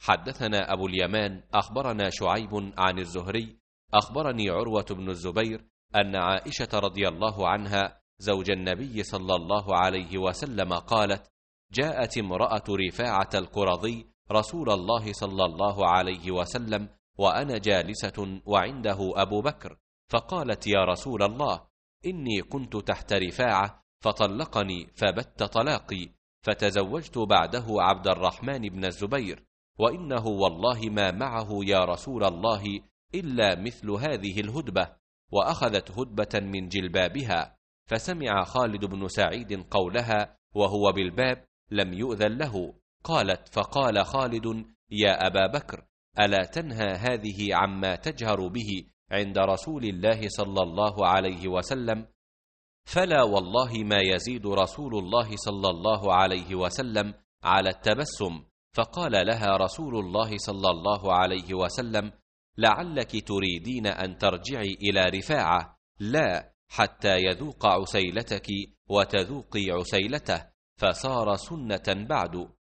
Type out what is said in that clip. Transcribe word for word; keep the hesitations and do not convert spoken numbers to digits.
حدثنا أبو اليمان أخبرنا شعيب عن الزهري أخبرني عروة بن الزبير أن عائشة رضي الله عنها زوج النبي صلى الله عليه وسلم قالت: جاءت امرأة رفاعة القرظي رسول الله صلى الله عليه وسلم وأنا جالسة وعنده أبو بكر، فقالت: يا رسول الله، إني كنت تحت رفاعة فطلقني فبت طلاقي، فتزوجت بعده عبد الرحمن بن الزبير، وإنه والله ما معه يا رسول الله إلا مثل هذه الهدبة. وأخذت هدبة من جلبابها، فسمع خالد بن سعيد قولها وهو بالباب لم يؤذن له. قالت: فقال خالد: يا أبا بكر، ألا تنهى هذه عما تجهر به عند رسول الله صلى الله عليه وسلم؟ فلا والله ما يزيد رسول الله صلى الله عليه وسلم على التبسم. فقال لها رسول الله صلى الله عليه وسلم: لعلك تريدين أن ترجعي إلى رفاعة، لا حتى يذوق عسيلتك وتذوقي عسيلته، فصار سنة بعد.